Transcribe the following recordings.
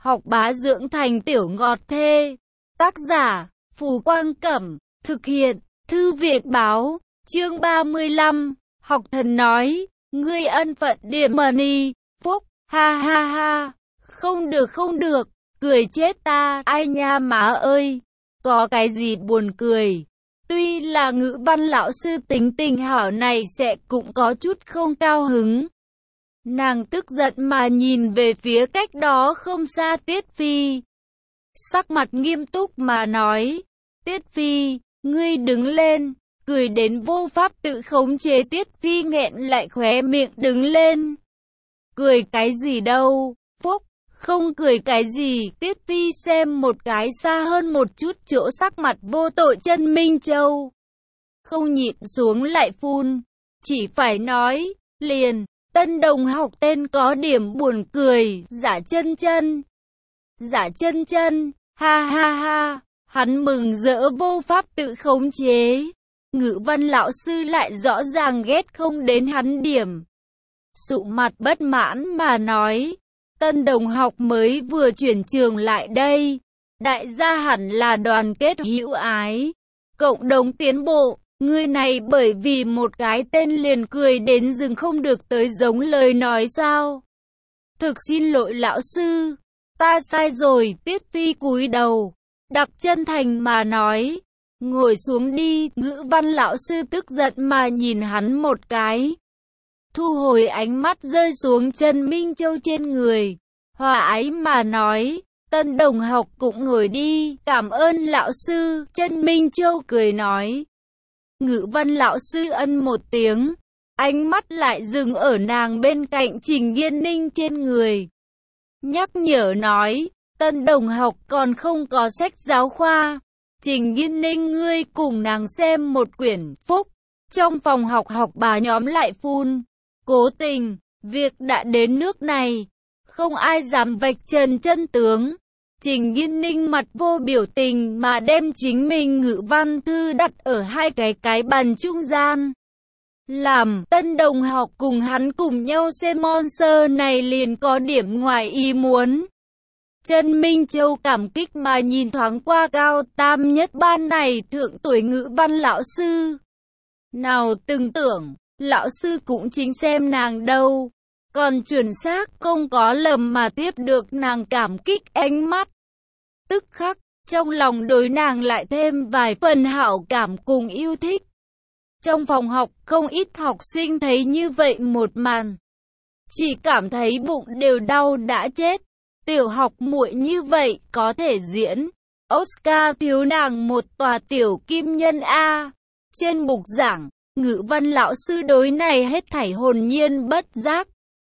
học bá dưỡng thành tiểu ngọt thê. Tác giả, Phù Quang Cẩm. Thực hiện, Thư viện Báo. Chương 35. Học thần nói, ngươi ân phận điểm mani, phúc, ha ha ha. Không được không được, cười chết ta, ai nha má ơi. Có cái gì buồn cười. Tuy là ngữ văn lão sư tính tình hảo này sẽ cũng có chút không cao hứng. Nàng tức giận mà nhìn về phía cách đó không xa Tiết Phi. Sắc mặt nghiêm túc mà nói, Tiết Phi, ngươi đứng lên, cười đến vô pháp tự khống chế. Tiết Phi nghẹn lại khóe miệng đứng lên. Cười cái gì đâu, phúc, không cười cái gì. Tiết Phi xem một cái xa hơn một chút chỗ sắc mặt vô tội Chân Minh Châu. Không nhịn xuống lại phun, chỉ phải nói, liền, tân đồng học tên có điểm buồn cười, Giả Chân Chân. Giả Chân Chân, ha ha ha, hắn mừng rỡ vô pháp tự khống chế. Ngữ văn lão sư lại rõ ràng ghét không đến hắn điểm. Sụ mặt bất mãn mà nói, tân đồng học mới vừa chuyển trường lại đây, đại gia hẳn là đoàn kết hữu ái, cộng đồng tiến bộ. Người này bởi vì một cái tên liền cười đến dừng không được tới giống lời nói sao. Thực xin lỗi lão sư, ta sai rồi. Tiết Phi cúi đầu, đặc chân thành mà nói, ngồi xuống đi. Ngữ văn lão sư tức giận mà nhìn hắn một cái, thu hồi ánh mắt rơi xuống Trần Minh Châu trên người, hòa ái mà nói, tân đồng học cũng ngồi đi, cảm ơn lão sư. Trần Minh Châu cười nói. Ngữ văn lão sư ân một tiếng, ánh mắt lại dừng ở nàng bên cạnh Trình Nghiên Ninh trên người. Nhắc nhở nói, tân đồng học còn không có sách giáo khoa. Trình Nghiên Ninh, ngươi cùng nàng xem một quyển. Phúc, trong phòng học học bà nhóm lại phun. Cố tình, việc đã đến nước này, không ai dám vạch trần chân tướng. Trình Nghiên Ninh mặt vô biểu tình mà đem chính mình ngữ văn thư đặt ở hai cái bàn trung gian. Làm tân đồng học cùng hắn cùng nhau xem monster này liền có điểm ngoài ý muốn. Trần Minh Châu cảm kích mà nhìn thoáng qua cao tam nhất ban này thượng tuổi ngữ văn lão sư. Nào từng tưởng, lão sư cũng chính xem nàng đâu. Còn chuẩn xác không có lầm mà tiếp được nàng cảm kích ánh mắt. Tức khắc, trong lòng đối nàng lại thêm vài phần hảo cảm cùng yêu thích. Trong phòng học, không ít học sinh thấy như vậy một màn, chỉ cảm thấy bụng đều đau đã chết. Tiểu học muội như vậy có thể diễn Oscar thiếu nàng một tòa tiểu kim nhân A. Trên bục giảng, ngữ văn lão sư đối này hết thảy hồn nhiên bất giác.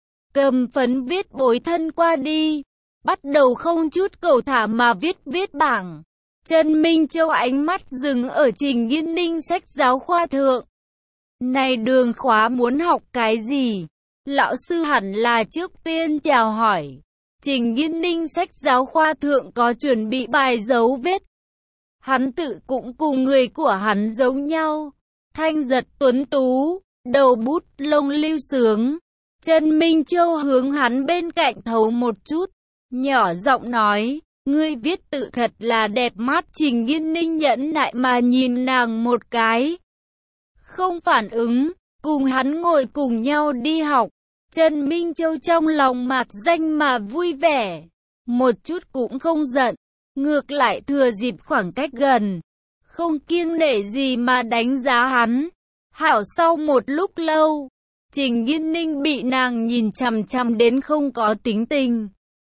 Cầm phấn viết bối thân qua đi, bắt đầu không chút cầu thả mà viết bảng. Trần Minh Châu ánh mắt dừng ở Trình Nghiên Ninh sách giáo khoa thượng. Này đường khóa muốn học cái gì? Lão sư hẳn là trước tiên chào hỏi. Trình Nghiên Ninh sách giáo khoa thượng có chuẩn bị bài dấu viết. Hắn tự cũng cùng người của hắn giống nhau. Thanh giật tuấn tú, đầu bút lông lưu sướng. Trần Minh Châu hướng hắn bên cạnh thấu một chút, nhỏ giọng nói, ngươi viết tự thật là đẹp mắt. Trình Nghiên Ninh nhẫn nại mà nhìn nàng một cái, không phản ứng, cùng hắn ngồi cùng nhau đi học. Trần Minh Châu trong lòng mạc danh mà vui vẻ, một chút cũng không giận, ngược lại thừa dịp khoảng cách gần, không kiêng nể gì mà đánh giá hắn. Hảo, sau một lúc lâu, Trình Nghiên Ninh bị nàng nhìn chằm chằm đến không có tính tình,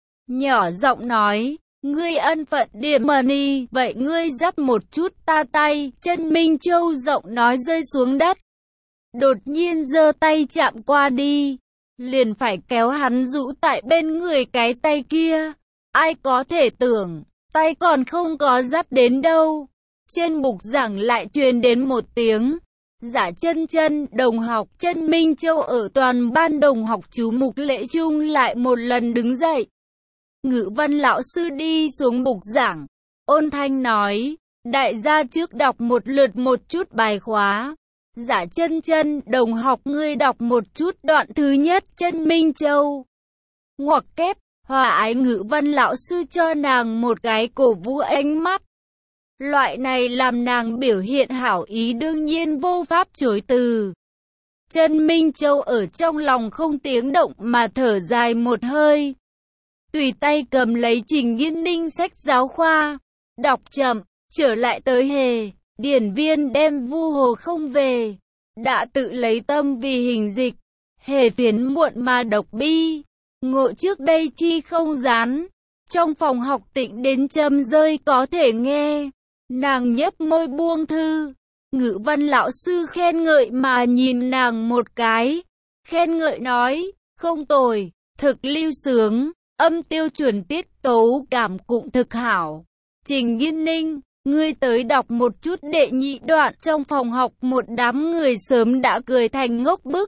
nhỏ giọng nói, ngươi ân phận điểm mani, vậy ngươi dắt một chút ta tay. Trần Minh Châu giọng nói rơi xuống đất, đột nhiên giơ tay chạm qua đi, liền phải kéo hắn rũ tại bên người cái tay kia. Ai có thể tưởng, tay còn không có dắt đến đâu, trên bục giảng lại truyền đến một tiếng, Giả Chân Chân, đồng học. Trần Minh Châu ở toàn ban đồng học chú mục lễ chung lại một lần đứng dậy. Ngữ văn lão sư đi xuống bục giảng, ôn thanh nói, đại gia trước đọc một lượt một chút bài khóa. Giả Chân Chân, đồng học, ngươi đọc một chút đoạn thứ nhất. Trần Minh Châu ngoặc kép, Hòa ái Ngữ văn lão sư cho nàng một cái cổ vũ ánh mắt. Loại này làm nàng biểu hiện hảo ý đương nhiên vô pháp chối từ. Trần Minh Châu ở trong lòng không tiếng động mà thở dài một hơi. Tùy tay cầm lấy Trình Nghiên Ninh sách giáo khoa, đọc chậm, trở lại tới Hề, điển viên đem Vu Hồ không về, đã tự lấy tâm vì hình dịch, Hề phiền muộn mà độc bi, ngộ trước đây chi không dán, trong phòng học tịnh đến châm rơi có thể nghe, nàng nhếch môi buông thư, Ngữ văn lão sư khen ngợi mà nhìn nàng một cái, khen ngợi nói, không tồi, thực lưu sướng. Âm tiêu chuẩn tiết tấu cảm cũng thực hảo. Trình Nghiên Ninh, ngươi tới đọc một chút đệ nhị đoạn. Trong phòng học một đám người sớm đã cười thành ngốc bức.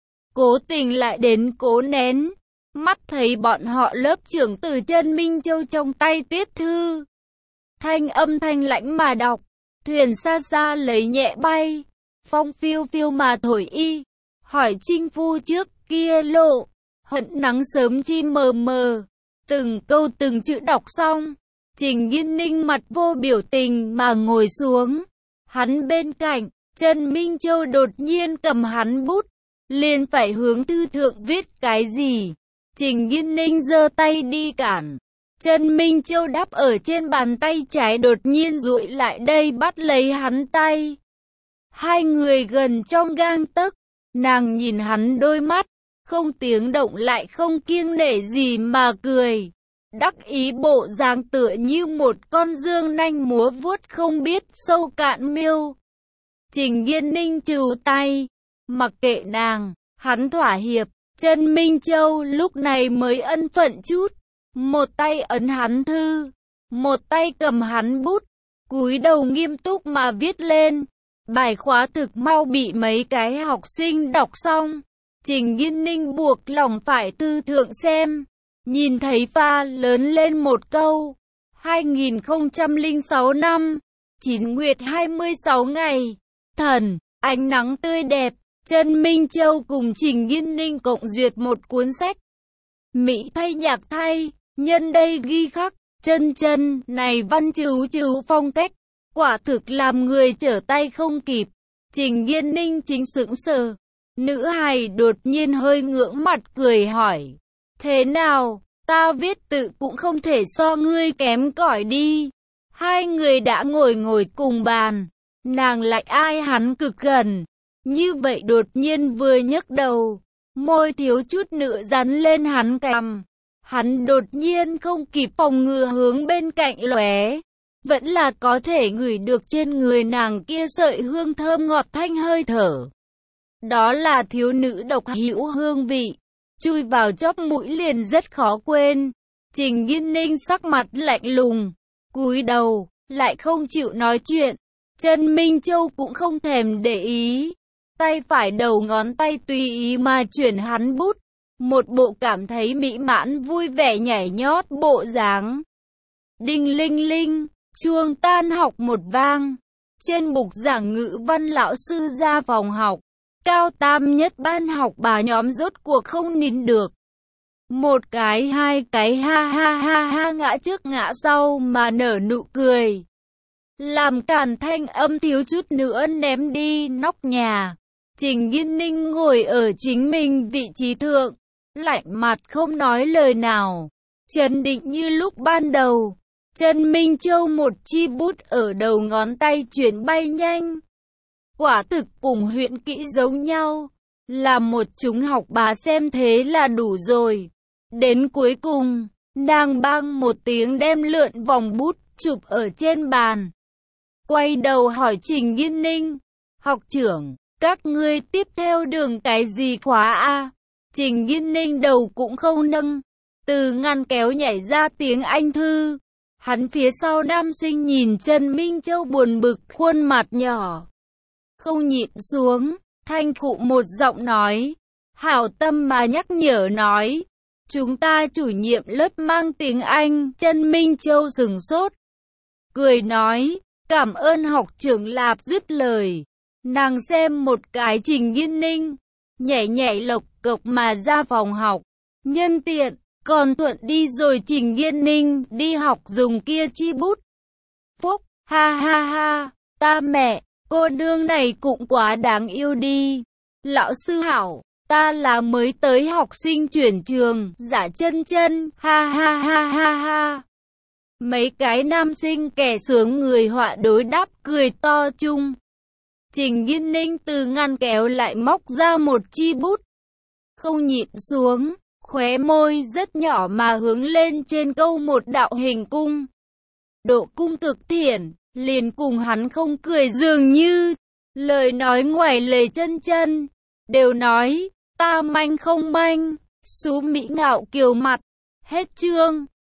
Cố tình lại đến cố nén. Mắt thấy bọn họ lớp trưởng từ Trần Minh Châu trong tay tiết thư. Thanh âm thanh lãnh mà đọc. Thuyền xa xa lấy nhẹ bay. Phong phiêu phiêu mà thổi y. Hỏi Trinh Phu trước kia lộ. Hận nắng sớm chi mờ mờ, từng câu từng chữ đọc xong, Trình Nghiên Ninh mặt vô biểu tình mà ngồi xuống. Hắn bên cạnh, Trần Minh Châu đột nhiên cầm hắn bút, liền phải hướng thư thượng viết cái gì. Trình Nghiên Ninh giơ tay đi cản. Trần Minh Châu đáp ở trên bàn tay trái đột nhiên duỗi lại đây bắt lấy hắn tay. Hai người gần trong gang tấc, nàng nhìn hắn đôi mắt. Không tiếng động lại không kiêng nể gì mà cười. Đắc ý bộ dáng tựa như một con dương nanh múa vuốt không biết sâu cạn miêu. Trình Nghiên Ninh trừ tay, mặc kệ nàng, hắn thỏa hiệp. Trần Minh Châu lúc này mới ân phận chút. Một tay ấn hắn thư, một tay cầm hắn bút, cúi đầu nghiêm túc mà viết lên. Bài khóa thực mau bị mấy cái học sinh đọc xong. Trình Nghiên Ninh buộc lòng phải thư thượng xem, nhìn thấy pha lớn lên một câu, 2006 năm, 9 nguyệt 26 ngày, thần, ánh nắng tươi đẹp, Trần Minh Châu cùng Trình Nghiên Ninh cộng duyệt một cuốn sách. Mỹ thay nhạc thay, nhân đây ghi khắc, chân này văn chữ phong cách, quả thực làm người trở tay không kịp, Trình Nghiên Ninh chính sững sờ. Nữ hài đột nhiên hơi ngưỡng mặt cười hỏi. Thế nào, ta viết tự cũng không thể so ngươi kém cỏi đi. Hai người đã ngồi cùng bàn. Nàng lại ai hắn cực gần. Như vậy đột nhiên vừa nhấc đầu. Môi thiếu chút nữa dán lên hắn cằm. Hắn đột nhiên không kịp phòng ngừa hướng bên cạnh lóe. Vẫn là có thể ngửi được trên người nàng kia sợi hương thơm ngọt thanh hơi thở. Đó là thiếu nữ độc hữu hương vị, chui vào chóp mũi liền rất khó quên. Trình Nghiên Ninh sắc mặt lạnh lùng, cúi đầu, lại không chịu nói chuyện. Trần Minh Châu cũng không thèm để ý, tay phải đầu ngón tay tùy ý mà chuyển hắn bút, một bộ cảm thấy mỹ mãn vui vẻ nhảy nhót bộ dáng. Đinh linh linh, chuông tan học một vang, trên bục giảng ngữ văn lão sư ra phòng học. Cao tam nhất ban học bà nhóm rốt cuộc không nín được. Một cái hai cái ha ha ha ha ngã trước ngã sau mà nở nụ cười. Làm càn thanh âm thiếu chút nữa ném đi nóc nhà. Trình Nghiên Ninh ngồi ở chính mình vị trí thượng, lạnh mặt không nói lời nào. Trấn định như lúc ban đầu. Trần Minh Châu một chi bút ở đầu ngón tay chuyển bay nhanh. Quả thực cùng huyện kỹ giống nhau, là một chúng học bà xem thế là đủ rồi. Đến cuối cùng, nàng bang một tiếng đem lượn vòng bút chụp ở trên bàn. Quay đầu hỏi Trình Nghiên Ninh, học trưởng, các ngươi tiếp theo đường cái gì khóa a? Trình Nghiên Ninh đầu cũng không nâng, từ ngăn kéo nhảy ra tiếng Anh thư. Hắn phía sau nam sinh nhìn Trần Minh Châu buồn bực khuôn mặt nhỏ. Không nhịn xuống, thanh cụ một giọng nói, hảo tâm mà nhắc nhở nói, chúng ta chủ nhiệm lớp mang tiếng Anh. Trần Minh Châu sửng sốt, cười nói, cảm ơn học trưởng. Lạp dứt lời, nàng xem một cái Trình Nghiên Ninh, nhảy lộc cộc mà ra phòng học, nhân tiện, Còn Thuận đi rồi Trình Nghiên Ninh đi học dùng kia chi bút. Phúc, ha ha ha, ta mẹ, cô nương này cũng quá đáng yêu đi. Lão sư hảo, ta là mới tới học sinh chuyển trường, Dạ Chân Chân, ha ha ha ha ha. Mấy cái nam sinh kẻ sướng người họa đối đáp cười to chung. Trình Nghiên Ninh từ ngăn kéo lại móc ra một chi bút. Không nhịn xuống, khóe môi rất nhỏ mà hướng lên trên câu một đạo hình cung. Độ cung cực thiện, liền cùng hắn không cười dường như. Lời nói ngoài lề Chân Chân, đều nói, ta manh không manh, xú mỹ ngạo kiều mặt. Hết chương.